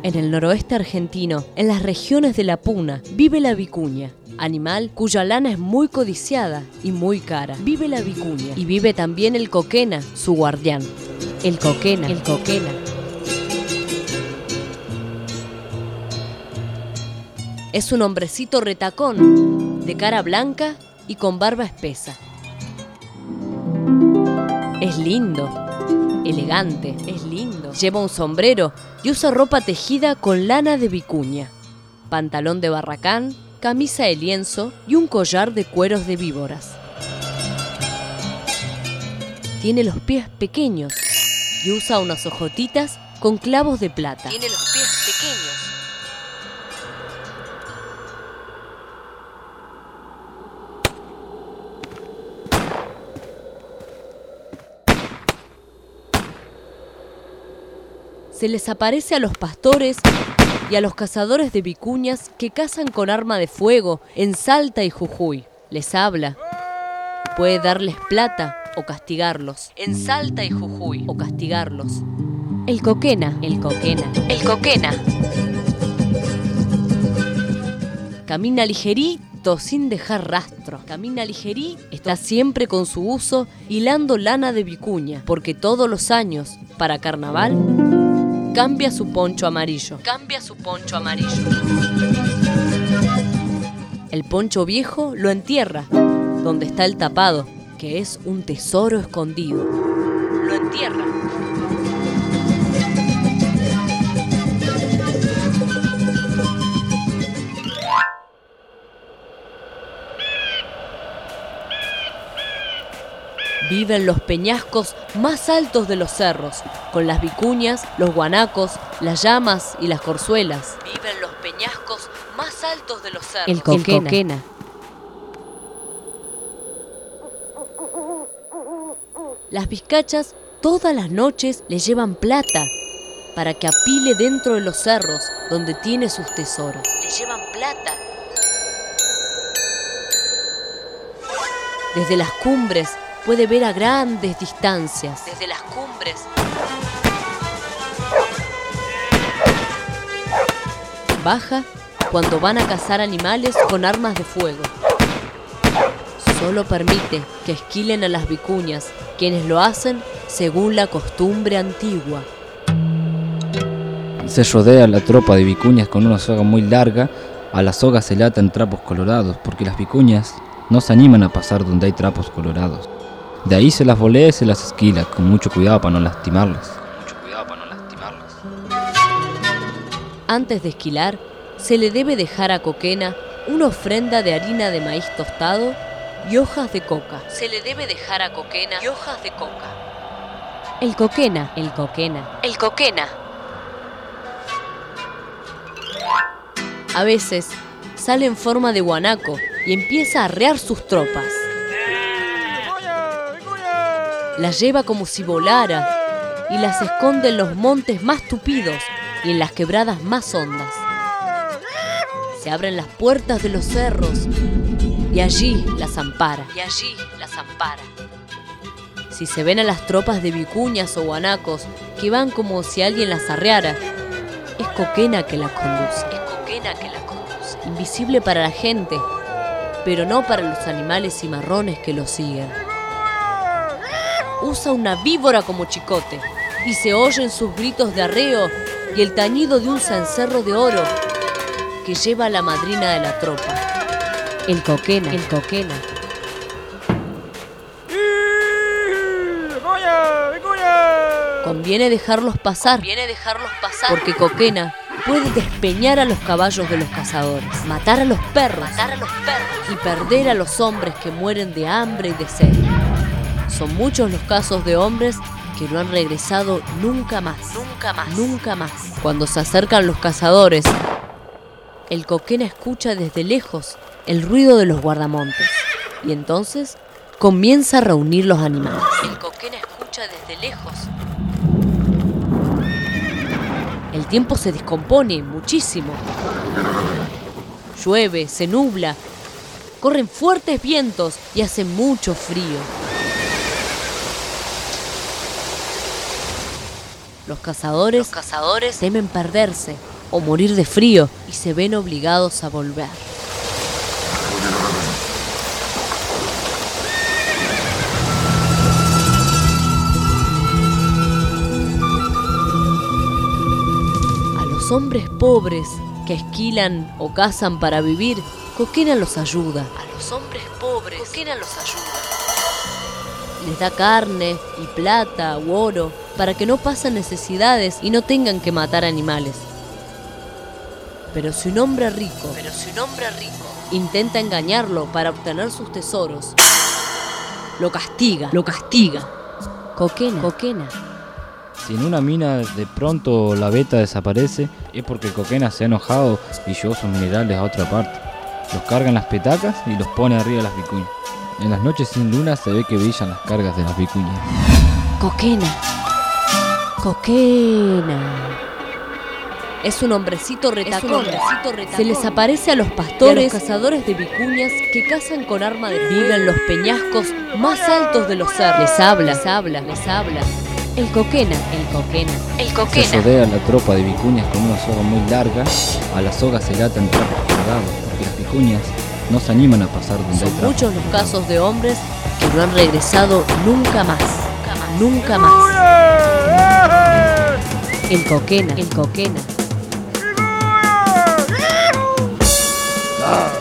En el noroeste argentino, en las regiones de la Puna, vive la vicuña, animal cuya lana es muy codiciada y muy cara. Vive la vicuña y vive también el coquena, su guardián. El coquena. Es un hombrecito retacón, de cara blanca y con barba espesa. Es lindo, elegante, lleva un sombrero y usa ropa tejida con lana de vicuña, pantalón de barracán, camisa de lienzo y un collar de cueros de víboras. Tiene los pies pequeños y usa unas hojotitas con clavos de plata. Se les aparece a los pastores y a los cazadores de vicuñas que cazan con arma de fuego en Salta y Jujuy. Les habla. Puede darles plata o castigarlos. En Salta y Jujuy o castigarlos. El coquena. Camina ligerito sin dejar rastro. Está siempre con su uso hilando lana de vicuña, porque todos los años, para carnaval, cambia su poncho amarillo. El poncho viejo lo entierra, donde está el tapado, que es un tesoro escondido. Lo entierra. Vive en los peñascos más altos de los cerros, con las vicuñas, los guanacos, las llamas y las corzuelas. El coquena. Las vizcachas todas las noches le llevan plata para que apile dentro de los cerros donde tiene sus tesoros. Desde las cumbres puede ver a grandes distancias. Baja cuando van a cazar animales con armas de fuego. Solo permite que esquilen a las vicuñas, quienes lo hacen según la costumbre antigua. Se rodea la tropa de vicuñas con una soga muy larga. A la soga se le atan trapos colorados, porque las vicuñas no se animan a pasar donde hay trapos colorados. De ahí se las volea y se las esquila, con mucho cuidado para no lastimarlas. Antes de esquilar, se le debe dejar a Coquena una ofrenda de harina de maíz tostado y hojas de coca. El coquena. A veces sale en forma de guanaco y empieza a arrear sus tropas. Las lleva como si volara y las esconde en los montes más tupidos y en las quebradas más hondas. Se abren las puertas de los cerros y allí las ampara. Si se ven a las tropas de vicuñas o guanacos que van como si alguien las arreara, es Coquena que las conduce. Invisible para la gente, pero no para los animales cimarrones que lo siguen. Usa una víbora como chicote y se oyen sus gritos de arreo y el tañido de un cencerro de oro que lleva a la madrina de la tropa. El coquena. Conviene dejarlos pasar, porque Coquena puede despeñar a los caballos de los cazadores, matar a los perros y perder a los hombres que mueren de hambre y de sed. Son muchos los casos de hombres que no han regresado nunca más. Cuando se acercan los cazadores, el Coquena escucha desde lejos el ruido de los guardamontes y entonces comienza a reunir los animales. El tiempo se descompone muchísimo. Llueve, se nubla, corren fuertes vientos y hace mucho frío. Los cazadores temen perderse o morir de frío y se ven obligados a volver. A los hombres pobres que esquilan o cazan para vivir, Coquena los ayuda. A los hombres pobres, Coquena los ayuda. Les da carne y plata u oro para que no pasen necesidades y no tengan que matar animales. Pero si un hombre rico intenta engañarlo para obtener sus tesoros, lo castiga. Coquena. Si en una mina de pronto la veta desaparece, es porque Coquena se ha enojado y llevó sus minerales a otra parte. Los carga en las petacas y los pone arriba de las vicuñas. En las noches sin luna se ve que brillan las cargas de las vicuñas. Coquena. Es un hombrecito retacón. Se les aparece a los pastores, a los cazadores de vicuñas que cazan con arma de fuego. Vive en los peñascos más altos de los cerros. Les habla. El Coquena. Se rodea a la tropa de vicuñas con una soga muy larga. A la soga se le atan trapos colgados, porque las vicuñas no se animan a pasar donde hay Son trapos. muchos los casos de hombres que no han regresado nunca más. El Coquena.